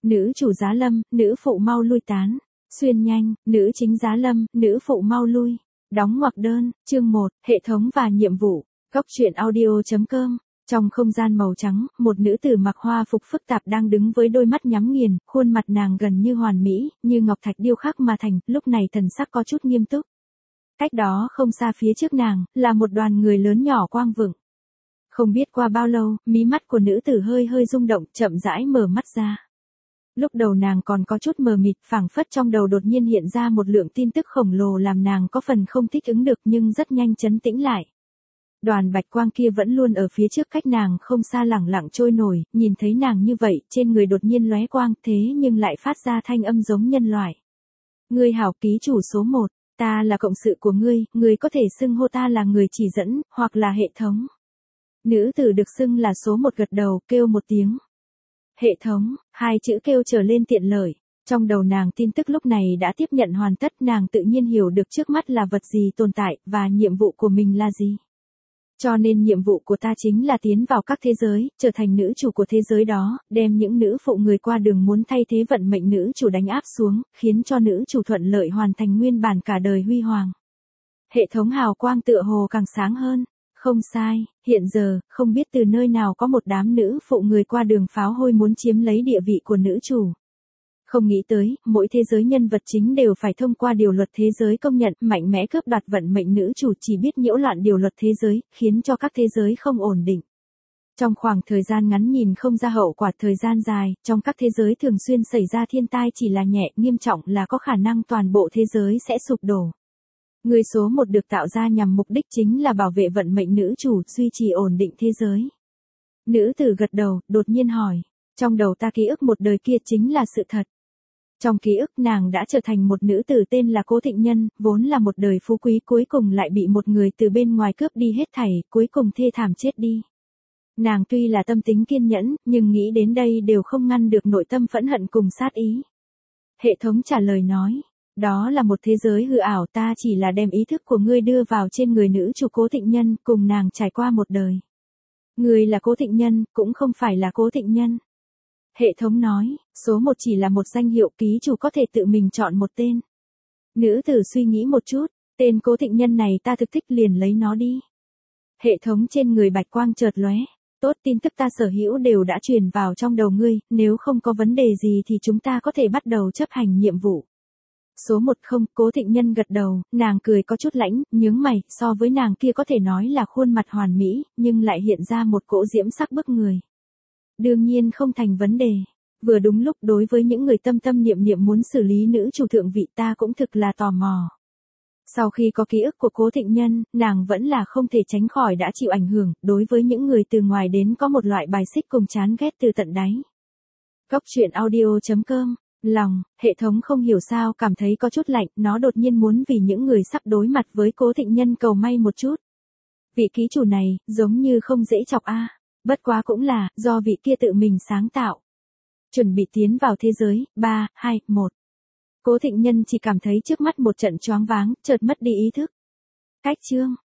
Nữ chủ giá lâm, nữ phụ mau lui tán. Xuyên nhanh, nữ chính giá lâm, nữ phụ mau lui. Đóng ngoặc đơn, chương 1, hệ thống và nhiệm vụ. Góc truyện audio.com. Trong không gian màu trắng, một nữ tử mặc hoa phục phức tạp đang đứng với đôi mắt nhắm nghiền, khuôn mặt nàng gần như hoàn mỹ, như ngọc thạch điêu khắc mà thành, lúc này thần sắc có chút nghiêm túc. Cách đó không xa phía trước nàng, là một đoàn người lớn nhỏ quang vựng. Không biết qua bao lâu, mí mắt của nữ tử hơi hơi rung động, chậm rãi mở mắt ra. Lúc đầu nàng còn có chút mờ mịt, phảng phất trong đầu đột nhiên hiện ra một lượng tin tức khổng lồ làm nàng có phần không thích ứng được nhưng rất nhanh trấn tĩnh lại. Đoàn bạch quang kia vẫn luôn ở phía trước cách nàng không xa lẳng lặng trôi nổi, nhìn thấy nàng như vậy, trên người đột nhiên lóe quang thế nhưng lại phát ra thanh âm giống nhân loại. Ngươi hảo ký chủ số 1, ta là cộng sự của ngươi, ngươi có thể xưng hô ta là người chỉ dẫn, hoặc là hệ thống. Nữ tử được xưng là số 1 gật đầu, kêu một tiếng. Hệ thống, hai chữ kêu trở lên tiện lợi. Trong đầu nàng tin tức lúc này đã tiếp nhận hoàn tất, nàng tự nhiên hiểu được trước mắt là vật gì tồn tại, và nhiệm vụ của mình là gì. Cho nên nhiệm vụ của ta chính là tiến vào các thế giới, trở thành nữ chủ của thế giới đó, đem những nữ phụ người qua đường muốn thay thế vận mệnh nữ chủ đánh áp xuống, khiến cho nữ chủ thuận lợi hoàn thành nguyên bản cả đời huy hoàng. Hệ thống hào quang tựa hồ càng sáng hơn. Không sai, hiện giờ, không biết từ nơi nào có một đám nữ phụ người qua đường pháo hôi muốn chiếm lấy địa vị của nữ chủ. Không nghĩ tới, mỗi thế giới nhân vật chính đều phải thông qua điều luật thế giới công nhận, mạnh mẽ cướp đoạt vận mệnh nữ chủ chỉ biết nhiễu loạn điều luật thế giới, khiến cho các thế giới không ổn định. Trong khoảng thời gian ngắn nhìn không ra hậu quả thời gian dài, trong các thế giới thường xuyên xảy ra thiên tai chỉ là nhẹ, nghiêm trọng là có khả năng toàn bộ thế giới sẽ sụp đổ. Người số 1 được tạo ra nhằm mục đích chính là bảo vệ vận mệnh nữ chủ, duy trì ổn định thế giới. Nữ tử gật đầu, đột nhiên hỏi, trong đầu ta ký ức một đời kia chính là sự thật. Trong ký ức nàng đã trở thành một nữ tử tên là Cố Thịnh Nhân, vốn là một đời phú quý cuối cùng lại bị một người từ bên ngoài cướp đi hết thảy, cuối cùng thê thảm chết đi. Nàng tuy là tâm tính kiên nhẫn, nhưng nghĩ đến đây đều không ngăn được nội tâm phẫn hận cùng sát ý. Hệ thống trả lời nói. Đó là một thế giới hư ảo, ta chỉ là đem ý thức của ngươi đưa vào trên người nữ chủ Cố Thịnh Nhân, cùng nàng trải qua một đời. Ngươi là Cố Thịnh Nhân, cũng không phải là Cố Thịnh Nhân. Hệ thống nói, số 1 chỉ là một danh hiệu, ký chủ có thể tự mình chọn một tên. Nữ tử suy nghĩ một chút, tên Cố Thịnh Nhân này ta thực thích liền lấy nó đi. Hệ thống trên người bạch quang chợt lóe. Tốt, tin tức ta sở hữu đều đã truyền vào trong đầu ngươi, nếu không có vấn đề gì thì chúng ta có thể bắt đầu chấp hành nhiệm vụ. Số 1 không, Cố Thịnh Nhân gật đầu, nàng cười có chút lãnh, nhướng mày, so với nàng kia có thể nói là khuôn mặt hoàn mỹ, nhưng lại hiện ra một cỗ diễm sắc bức người. Đương nhiên không thành vấn đề. Vừa đúng lúc đối với những người tâm tâm niệm niệm muốn xử lý nữ chủ thượng vị ta cũng thực là tò mò. Sau khi có ký ức của Cố Thịnh Nhân, nàng vẫn là không thể tránh khỏi đã chịu ảnh hưởng, đối với những người từ ngoài đến có một loại bài xích cùng chán ghét từ tận đáy. Góc truyện audio.com. Lòng, hệ thống không hiểu sao cảm thấy có chút lạnh, nó đột nhiên muốn vì những người sắp đối mặt với Cố Thịnh Nhân cầu may một chút. Vị ký chủ này, giống như không dễ chọc a. Bất quá cũng là, do vị kia tự mình sáng tạo. Chuẩn bị tiến vào thế giới, 3, 2, 1. Cố Thịnh Nhân chỉ cảm thấy trước mắt một trận choáng váng, chợt mất đi ý thức. Cách chương.